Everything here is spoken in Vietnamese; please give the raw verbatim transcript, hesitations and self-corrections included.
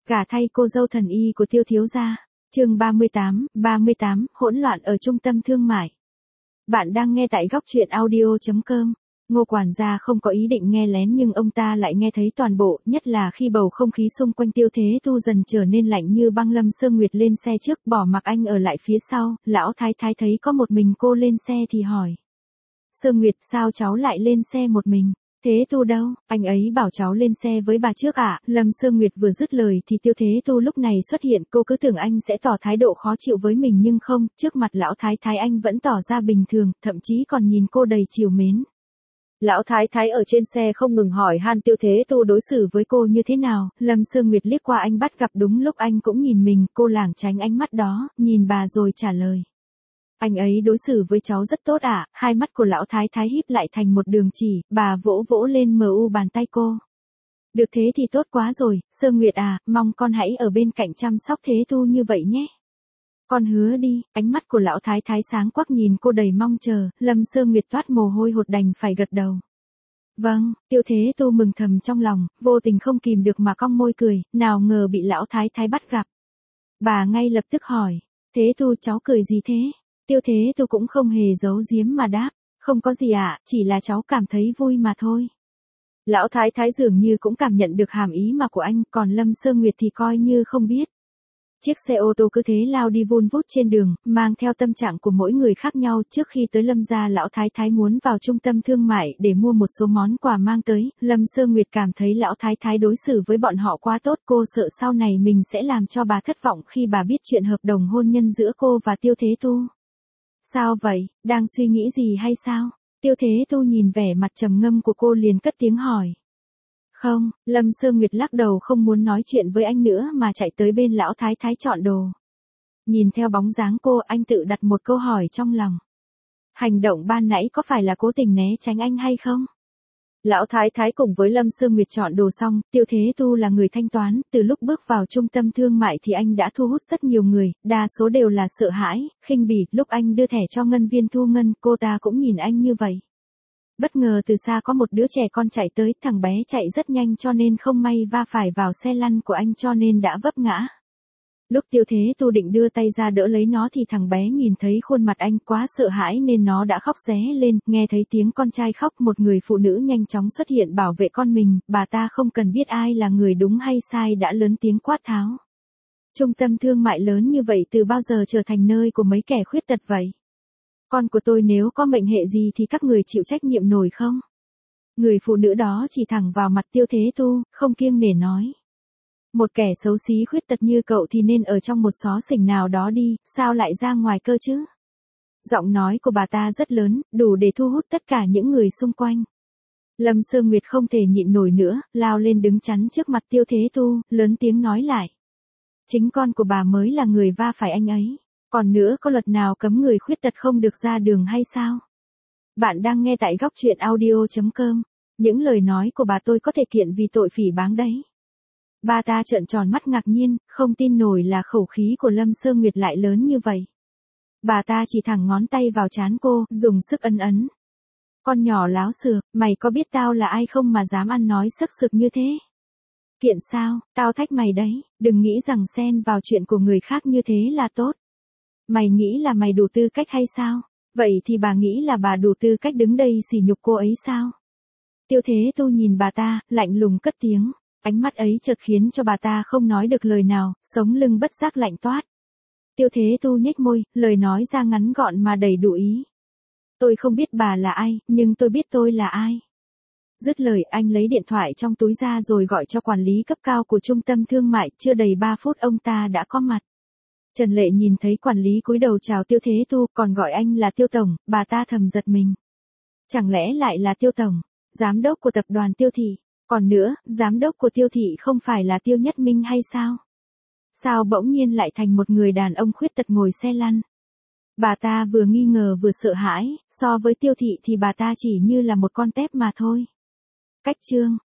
Gả thay cô dâu thần y của Tiêu thiếu gia. Chương ba mươi tám, ba mươi tám, hỗn loạn ở trung tâm thương mại. Bạn đang nghe tại góc truyện audio chấm com. Ngô quản gia không có ý định nghe lén nhưng ông ta lại nghe thấy toàn bộ, nhất là khi bầu không khí xung quanh Tiêu Thế Tu dần trở nên lạnh như băng. Lâm Sơ Nguyệt lên xe trước, bỏ mặc anh ở lại phía sau. Lão thái thái thấy có một mình cô lên xe thì hỏi: Sơ Nguyệt, sao cháu lại lên xe một mình? Thế Tu đâu? Anh ấy bảo cháu lên xe với bà trước ạ. À? Lâm Sơ Nguyệt vừa dứt lời thì Tiêu Thế Tu lúc này xuất hiện. Cô cứ tưởng anh sẽ tỏ thái độ khó chịu với mình nhưng không, trước mặt lão thái thái anh vẫn tỏ ra bình thường, thậm chí còn nhìn cô đầy trìu mến. Lão thái thái ở trên xe không ngừng hỏi han Tiêu Thế Tu đối xử với cô như thế nào. Lâm Sơ Nguyệt liếc qua anh bắt gặp đúng lúc anh cũng nhìn mình, cô lảng tránh ánh mắt đó, nhìn bà rồi trả lời: Anh ấy đối xử với cháu rất tốt ạ. À? Hai mắt của lão thái thái híp lại thành một đường chỉ, bà vỗ vỗ lên mờ u bàn tay cô. Được thế thì tốt quá rồi, Sơ Nguyệt à, mong con hãy ở bên cạnh chăm sóc Thế Tu như vậy nhé. Con hứa đi. Ánh mắt của lão thái thái sáng quắc nhìn cô đầy mong chờ. Lâm Sơ Nguyệt toát mồ hôi hột đành phải gật đầu. Vâng. Tiêu Thế Tu mừng thầm trong lòng, vô tình không kìm được mà cong môi cười, nào ngờ bị lão thái thái bắt gặp. Bà ngay lập tức hỏi: Thế Tu cháu cười gì thế? Tiêu Thế Tu cũng không hề giấu giếm mà đáp: Không có gì ạ, à, chỉ là cháu cảm thấy vui mà thôi. Lão thái thái dường như cũng cảm nhận được hàm ý mà của anh, còn Lâm Sơ Nguyệt thì coi như không biết. Chiếc xe ô tô cứ thế lao đi vun vút trên đường, mang theo tâm trạng của mỗi người khác nhau. Trước khi tới Lâm gia, lão thái thái muốn vào trung tâm thương mại để mua một số món quà mang tới. Lâm Sơ Nguyệt cảm thấy lão thái thái đối xử với bọn họ quá tốt, cô sợ sau này mình sẽ làm cho bà thất vọng khi bà biết chuyện hợp đồng hôn nhân giữa cô và Tiêu Thế Tu. Sao vậy, đang suy nghĩ gì hay sao? Tiêu Thế Tu nhìn vẻ mặt trầm ngâm của cô liền cất tiếng hỏi. Không, Lâm Sơ Nguyệt lắc đầu không muốn nói chuyện với anh nữa mà chạy tới bên lão thái thái chọn đồ. Nhìn theo bóng dáng cô, anh tự đặt một câu hỏi trong lòng. Hành động ban nãy có phải là cố tình né tránh anh hay không? Lão thái thái cùng với Lâm Sơ Nguyệt chọn đồ xong, Tiêu Thế Tu là người thanh toán. Từ lúc bước vào trung tâm thương mại thì anh đã thu hút rất nhiều người, đa số đều là sợ hãi, khinh bỉ. Lúc anh đưa thẻ cho ngân viên thu ngân, cô ta cũng nhìn anh như vậy. Bất ngờ từ xa có một đứa trẻ con chạy tới, thằng bé chạy rất nhanh cho nên không may va phải vào xe lăn của anh cho nên đã vấp ngã. Lúc Tiêu Thế Tu định đưa tay ra đỡ lấy nó thì thằng bé nhìn thấy khuôn mặt anh quá sợ hãi nên nó đã khóc ré lên. Nghe thấy tiếng con trai khóc, một người phụ nữ nhanh chóng xuất hiện bảo vệ con mình. Bà ta không cần biết ai là người đúng hay sai đã lớn tiếng quát tháo: Trung tâm thương mại lớn như vậy từ bao giờ trở thành nơi của mấy kẻ khuyết tật vậy? Con của tôi nếu có mệnh hệ gì thì các người chịu trách nhiệm nổi không? Người phụ nữ đó chỉ thẳng vào mặt Tiêu Thế Tu, không kiêng nể nói. Một kẻ xấu xí khuyết tật như cậu thì nên ở trong một xó xỉnh nào đó đi, sao lại ra ngoài cơ chứ? Giọng nói của bà ta rất lớn, đủ để thu hút tất cả những người xung quanh. Lâm Sơ Nguyệt không thể nhịn nổi nữa, lao lên đứng chắn trước mặt Tiêu Thế Tu, lớn tiếng nói lại. Chính con của bà mới là người va phải anh ấy. Còn nữa, có luật nào cấm người khuyết tật không được ra đường hay sao? Bạn đang nghe tại góc truyện audio chấm com. Những lời nói của bà tôi có thể kiện vì tội phỉ báng đấy. Bà ta trợn tròn mắt ngạc nhiên, không tin nổi là khẩu khí của Lâm Sơ Nguyệt lại lớn như vậy. Bà ta chỉ thẳng ngón tay vào trán cô, dùng sức ấn ấn. Con nhỏ láo xược, mày có biết tao là ai không mà dám ăn nói sấc sực như thế? Kiện sao, tao thách mày đấy, đừng nghĩ rằng xen vào chuyện của người khác như thế là tốt. Mày nghĩ là mày đủ tư cách hay sao? Vậy thì bà nghĩ là bà đủ tư cách đứng đây sỉ nhục cô ấy sao? Tiêu Thế Tu nhìn bà ta, lạnh lùng cất tiếng. Ánh mắt ấy chợt khiến cho bà ta không nói được lời nào, sống lưng bất giác lạnh toát. Tiêu Thế Tu nhếch môi, lời nói ra ngắn gọn mà đầy đủ ý. Tôi không biết bà là ai, nhưng tôi biết tôi là ai. Dứt lời, anh lấy điện thoại trong túi ra rồi gọi cho quản lý cấp cao của trung tâm thương mại. Chưa đầy ba phút ông ta đã có mặt. Trần Lệ nhìn thấy quản lý cúi đầu chào Tiêu Thế Tu, còn gọi anh là Tiêu Tổng, bà ta thầm giật mình. Chẳng lẽ lại là Tiêu Tổng, giám đốc của tập đoàn Tiêu Thị? Còn nữa, giám đốc của Tiêu Thị không phải là Tiêu Nhất Minh hay sao? Sao bỗng nhiên lại thành một người đàn ông khuyết tật ngồi xe lăn? Bà ta vừa nghi ngờ vừa sợ hãi, so với Tiêu Thị thì bà ta chỉ như là một con tép mà thôi. Cách chương